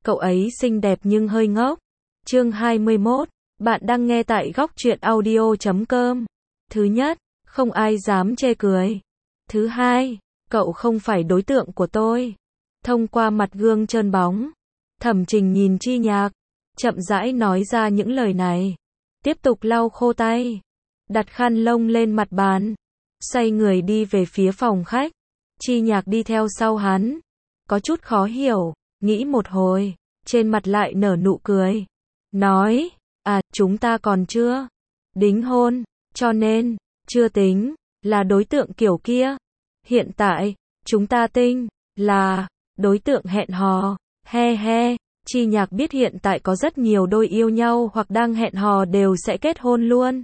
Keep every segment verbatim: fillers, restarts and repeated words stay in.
cậu ấy xinh đẹp nhưng hơi ngốc. Chương hai mươi mốt, bạn đang nghe tại góc truyện audio chấm com. Thứ nhất, không ai dám chê cười. Thứ hai, cậu không phải đối tượng của tôi. Thông qua mặt gương trơn bóng, Thẩm Trình nhìn Chi Nhạc, chậm rãi nói ra những lời này. Tiếp tục lau khô tay, đặt khăn lông lên mặt bàn, xoay người đi về phía phòng khách. Chi Nhạc đi theo sau hắn, có chút khó hiểu, nghĩ một hồi, trên mặt lại nở nụ cười. Nói, à, chúng ta còn chưa đính hôn, cho nên, chưa tính, là đối tượng kiểu kia. Hiện tại, chúng ta tinh, là, đối tượng hẹn hò, he he. Chi Nhạc biết hiện tại có rất nhiều đôi yêu nhau hoặc đang hẹn hò đều sẽ kết hôn luôn.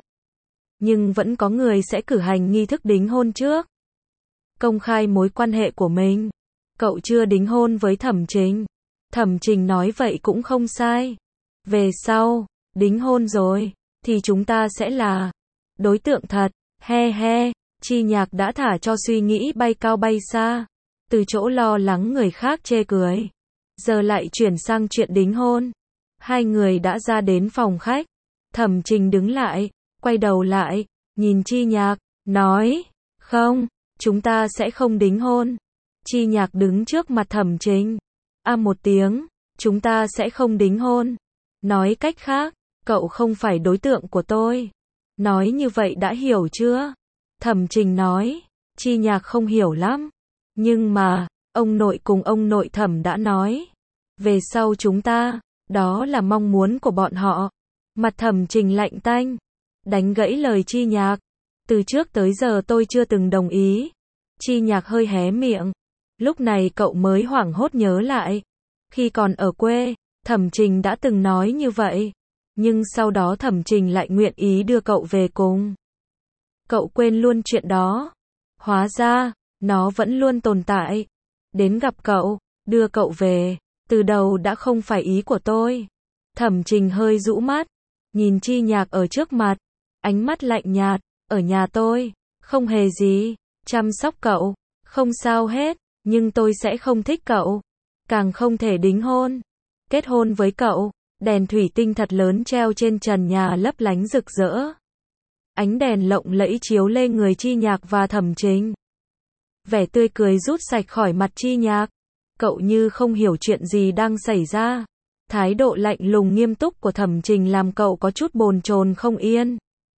Nhưng vẫn có người sẽ cử hành nghi thức đính hôn trước. Công khai mối quan hệ của mình. Cậu chưa đính hôn với Thẩm Trình. Thẩm Trình nói vậy cũng không sai. Về sau, đính hôn rồi, thì chúng ta sẽ là đối tượng thật, he he. Chi Nhạc đã thả cho suy nghĩ bay cao bay xa. Từ chỗ lo lắng người khác chê cười, giờ lại chuyển sang chuyện đính hôn. Hai người đã ra đến phòng khách. Thẩm Trình đứng lại, quay đầu lại, nhìn Chi Nhạc, nói, không, chúng ta sẽ không đính hôn. Chi Nhạc đứng trước mặt Thẩm Trình. A một tiếng, chúng ta sẽ không đính hôn. Nói cách khác, cậu không phải đối tượng của tôi. Nói như vậy đã hiểu chưa? Thẩm Trình nói. Chi Nhạc không hiểu lắm. Nhưng mà, ông nội cùng ông nội Thẩm đã nói. Về sau chúng ta, đó là mong muốn của bọn họ. Mặt Thẩm Trình lạnh tanh, đánh gãy lời Chi Nhạc. Từ trước tới giờ tôi chưa từng đồng ý. Chi Nhạc hơi hé miệng. Lúc này cậu mới hoảng hốt nhớ lại. Khi còn ở quê, Thẩm Trình đã từng nói như vậy. Nhưng sau đó Thẩm Trình lại nguyện ý đưa cậu về cùng. Cậu quên luôn chuyện đó. Hóa ra, nó vẫn luôn tồn tại. Đến gặp cậu, đưa cậu về, từ đầu đã không phải ý của tôi. Thẩm Trình hơi rũ mắt, nhìn Chi Nhạc ở trước mặt, ánh mắt lạnh nhạt, ở nhà tôi, không hề gì, chăm sóc cậu, không sao hết, nhưng tôi sẽ không thích cậu, càng không thể đính hôn. Kết hôn với cậu, đèn thủy tinh thật lớn treo trên trần nhà lấp lánh rực rỡ. Ánh đèn lộng lẫy chiếu lên người Chi Nhạc và Thẩm Trình. Vẻ tươi cười rút sạch khỏi mặt Chi Nhạc. Cậu như không hiểu chuyện gì đang xảy ra. Thái độ lạnh lùng nghiêm túc của Thẩm Trình làm cậu có chút bồn chồn không yên.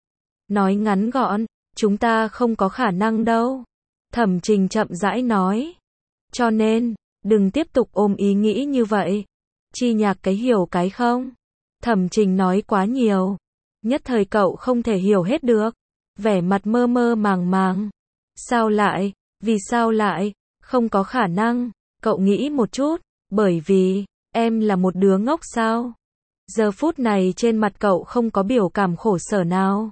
Nói ngắn gọn, chúng ta không có khả năng đâu. Thẩm Trình chậm rãi nói. Cho nên, đừng tiếp tục ôm ý nghĩ như vậy. Chi Nhạc cái hiểu cái không. Thẩm Trình nói quá nhiều. Nhất thời cậu không thể hiểu hết được. Vẻ mặt mơ mơ màng màng. Sao lại, vì sao lại, không có khả năng. Cậu nghĩ một chút, bởi vì, em là một đứa ngốc sao? Giờ phút này trên mặt cậu không có biểu cảm khổ sở nào.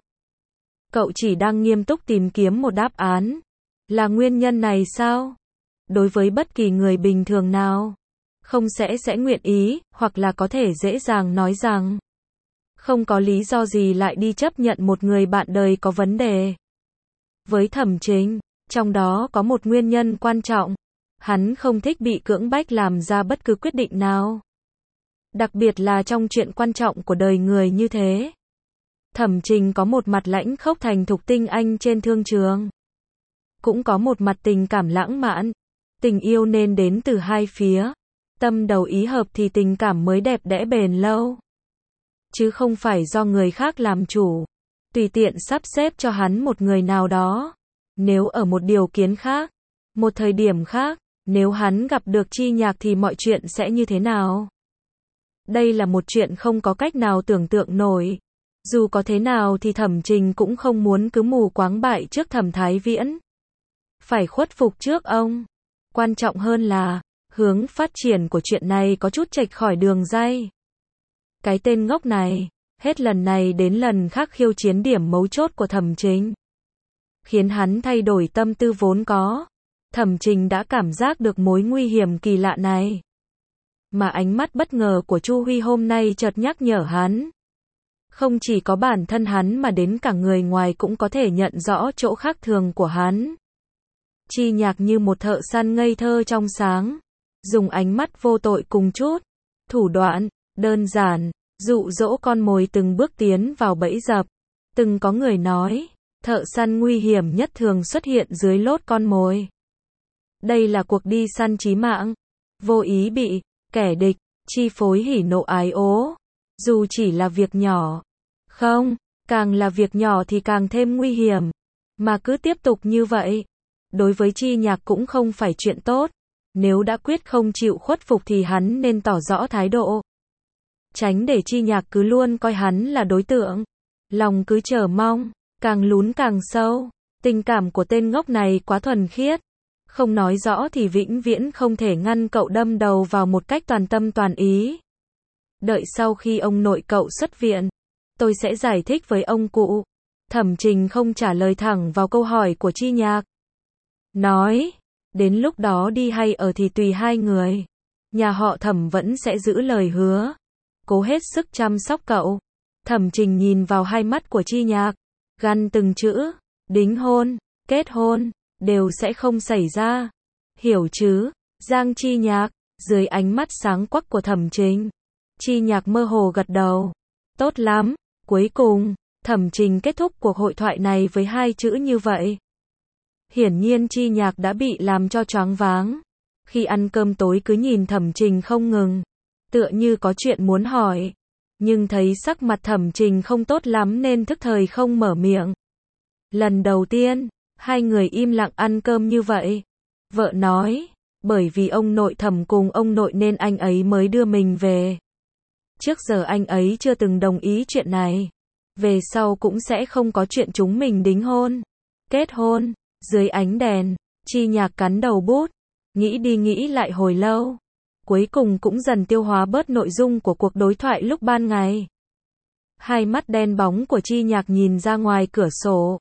Cậu chỉ đang nghiêm túc tìm kiếm một đáp án. Là nguyên nhân này sao? Đối với bất kỳ người bình thường nào, không sẽ sẽ nguyện ý, hoặc là có thể dễ dàng nói rằng, không có lý do gì lại đi chấp nhận một người bạn đời có vấn đề. Với Thẩm Trình, trong đó có một nguyên nhân quan trọng. Hắn không thích bị cưỡng bách làm ra bất cứ quyết định nào. Đặc biệt là trong chuyện quan trọng của đời người như thế. Thẩm Trình có một mặt lãnh khốc thành thục tinh anh trên thương trường. Cũng có một mặt tình cảm lãng mạn. Tình yêu nên đến từ hai phía. Tâm đầu ý hợp thì tình cảm mới đẹp đẽ bền lâu. Chứ không phải do người khác làm chủ. Tùy tiện sắp xếp cho hắn một người nào đó. Nếu ở một điều kiện khác, một thời điểm khác, nếu hắn gặp được Chi Nhạc thì mọi chuyện sẽ như thế nào? Đây là một chuyện không có cách nào tưởng tượng nổi. Dù có thế nào thì Thẩm Trình cũng không muốn cứ mù quáng bại trước Thẩm Thái Viễn. Phải khuất phục trước ông. Quan trọng hơn là, hướng phát triển của chuyện này có chút chệch khỏi đường ray. Cái tên ngốc này, hết lần này đến lần khác khiêu chiến điểm mấu chốt của Thẩm Trình. Khiến hắn thay đổi tâm tư vốn có. Thẩm Trình đã cảm giác được mối nguy hiểm kỳ lạ này. Mà ánh mắt bất ngờ của Chu Huy hôm nay chợt nhắc nhở hắn. Không chỉ có bản thân hắn mà đến cả người ngoài cũng có thể nhận rõ chỗ khác thường của hắn. Chi Nhạc như một thợ săn ngây thơ trong sáng. Dùng ánh mắt vô tội cùng chút Thủ đoạn, đơn giản, dụ dỗ con mồi từng bước tiến vào bẫy dập. Từng có người nói, thợ săn nguy hiểm nhất thường xuất hiện dưới lốt con mồi. Đây là cuộc đi săn chí mạng. Vô ý bị kẻ địch chi phối hỉ nộ ái ố. Dù chỉ là việc nhỏ. Không, càng là việc nhỏ thì càng thêm nguy hiểm. Mà cứ tiếp tục như vậy, đối với Chi Nhạc cũng không phải chuyện tốt. Nếu đã quyết không chịu khuất phục thì hắn nên tỏ rõ thái độ. Tránh để Chi Nhạc cứ luôn coi hắn là đối tượng. Lòng cứ chờ mong, càng lún càng sâu. Tình cảm của tên ngốc này quá thuần khiết. Không nói rõ thì vĩnh viễn không thể ngăn cậu đâm đầu vào một cách toàn tâm toàn ý. Đợi sau khi ông nội cậu xuất viện, tôi sẽ giải thích với ông cụ. Thẩm Trình không trả lời thẳng vào câu hỏi của Chi Nhạc. Nói, đến lúc đó đi hay ở thì tùy hai người. Nhà họ Thẩm vẫn sẽ giữ lời hứa. Cố hết sức chăm sóc cậu. Thẩm Trình nhìn vào hai mắt của Chi Nhạc. Gằn từng chữ, đính hôn, kết hôn, đều sẽ không xảy ra. Hiểu chứ, Giang Chi Nhạc, dưới ánh mắt sáng quắc của Thẩm Trình. Chi Nhạc mơ hồ gật đầu. Tốt lắm, cuối cùng, Thẩm Trình kết thúc cuộc hội thoại này với hai chữ như vậy. Hiển nhiên Chi Nhạc đã bị làm cho choáng váng. Khi ăn cơm tối cứ nhìn Thẩm Trình không ngừng. Tựa như có chuyện muốn hỏi. Nhưng thấy sắc mặt Thẩm Trình không tốt lắm nên thức thời không mở miệng. Lần đầu tiên, hai người im lặng ăn cơm như vậy. Vợ nói, bởi vì ông nội Thẩm cùng ông nội nên anh ấy mới đưa mình về. Trước giờ anh ấy chưa từng đồng ý chuyện này. Về sau cũng sẽ không có chuyện chúng mình đính hôn, kết hôn. Dưới ánh đèn, Chi Nhạc cắn đầu bút, nghĩ đi nghĩ lại hồi lâu. Cuối cùng cũng dần tiêu hóa bớt nội dung của cuộc đối thoại lúc ban ngày. Hai mắt đen bóng của Chi Nhạc nhìn ra ngoài cửa sổ.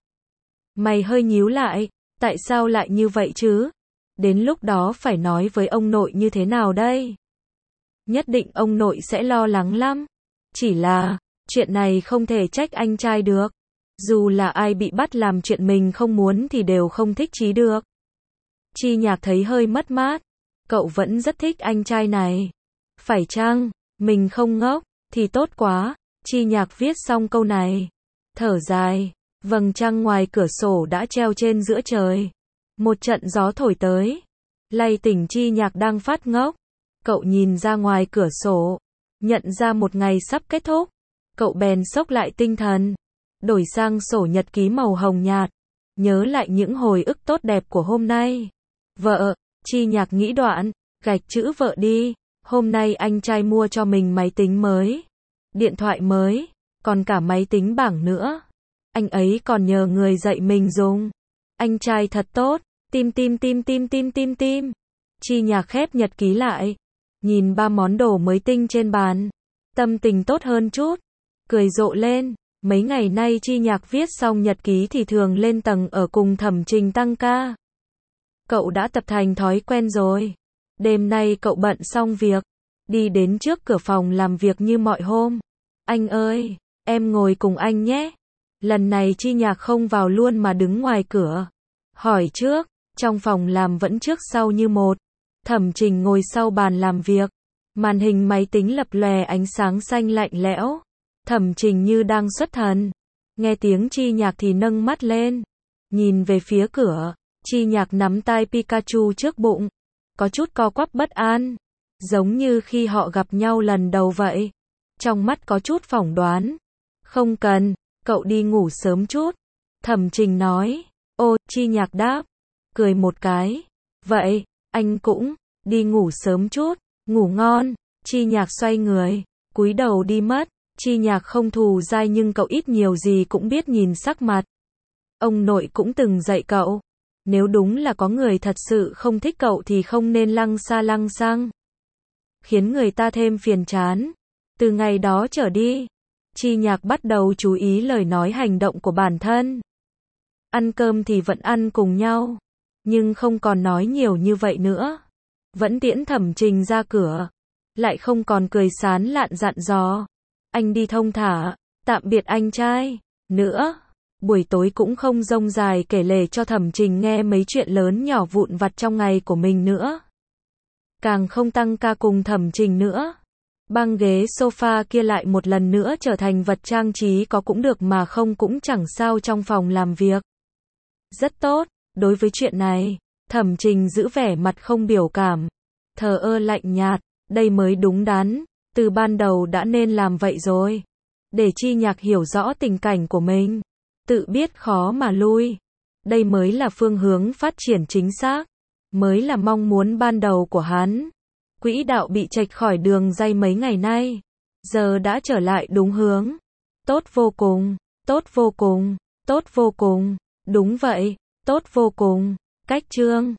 Mày hơi nhíu lại, tại sao lại như vậy chứ? Đến lúc đó phải nói với ông nội như thế nào đây? Nhất định ông nội sẽ lo lắng lắm. Chỉ là, chuyện này không thể trách anh trai được. Dù là ai bị bắt làm chuyện mình không muốn thì đều không thích chí được. Chi Nhạc thấy hơi mất mát. Cậu vẫn rất thích anh trai này. Phải chăng, mình không ngốc, thì tốt quá. Chi Nhạc viết xong câu này. Thở dài, vầng trăng ngoài cửa sổ đã treo trên giữa trời. Một trận gió thổi tới. Lay tỉnh Chi Nhạc đang phát ngốc. Cậu nhìn ra ngoài cửa sổ. Nhận ra một ngày sắp kết thúc. Cậu bèn xốc lại tinh thần. Đổi sang sổ nhật ký màu hồng nhạt. Nhớ lại những hồi ức tốt đẹp của hôm nay. Vợ, Chi Nhạc nghĩ đoạn, gạch chữ vợ đi. Hôm nay anh trai mua cho mình máy tính mới. Điện thoại mới. Còn cả máy tính bảng nữa. Anh ấy còn nhờ người dạy mình dùng. Anh trai thật tốt. Tim tim tim tim tim tim tim. Chi Nhạc khép nhật ký lại. Nhìn ba món đồ mới tinh trên bàn. Tâm tình tốt hơn chút. Cười rộ lên. Mấy ngày nay Chi Nhạc viết xong nhật ký thì thường lên tầng ở cùng Thẩm Trình tăng ca. Cậu đã tập thành thói quen rồi. Đêm nay cậu bận xong việc. Đi đến trước cửa phòng làm việc như mọi hôm. Anh ơi, em ngồi cùng anh nhé. Lần này Chi Nhạc không vào luôn mà đứng ngoài cửa. Hỏi trước, trong phòng làm vẫn trước sau như một. Thẩm Trình ngồi sau bàn làm việc. Màn hình máy tính lập lòe ánh sáng xanh lạnh lẽo. Thẩm Trình như đang xuất thần. Nghe tiếng Chi Nhạc thì nâng mắt lên. Nhìn về phía cửa. Chi Nhạc nắm tai Pikachu trước bụng. Có chút co quắp bất an. Giống như khi họ gặp nhau lần đầu vậy. Trong mắt có chút phỏng đoán. Không cần, cậu đi ngủ sớm chút. Thẩm Trình nói. Ô, Chi Nhạc đáp. Cười một cái. Vậy, anh cũng, đi ngủ sớm chút. Ngủ ngon. Chi Nhạc xoay người. Cúi đầu đi mất. Chi Nhạc không thù dai nhưng cậu ít nhiều gì cũng biết nhìn sắc mặt. Ông nội cũng từng dạy cậu. Nếu đúng là có người thật sự không thích cậu thì không nên lăng xa lăng xăng. Khiến người ta thêm phiền chán. Từ ngày đó trở đi, Chi Nhạc bắt đầu chú ý lời nói hành động của bản thân. Ăn cơm thì vẫn ăn cùng nhau. Nhưng không còn nói nhiều như vậy nữa. Vẫn tiễn Thẩm Trình ra cửa. Lại không còn cười sán lạn dặn dò. Anh đi thông thả, tạm biệt anh trai. Nữa, buổi tối cũng không rông dài kể lể cho Thẩm Trình nghe mấy chuyện lớn nhỏ vụn vặt trong ngày của mình nữa. Càng không tăng ca cùng Thẩm Trình nữa. Băng ghế sofa kia lại một lần nữa trở thành vật trang trí có cũng được mà không cũng chẳng sao trong phòng làm việc. Rất tốt, đối với chuyện này, Thẩm Trình giữ vẻ mặt không biểu cảm, thờ ơ lạnh nhạt, đây mới đúng đắn, từ ban đầu đã nên làm vậy rồi. Để Chi Nhạc hiểu rõ tình cảnh của mình, tự biết khó mà lui. Đây mới là phương hướng phát triển chính xác, mới là mong muốn ban đầu của hắn. Quỹ đạo bị chệch khỏi đường ray mấy ngày nay, giờ đã trở lại đúng hướng. Tốt vô cùng, tốt vô cùng, tốt vô cùng, đúng vậy, tốt vô cùng. Cách chương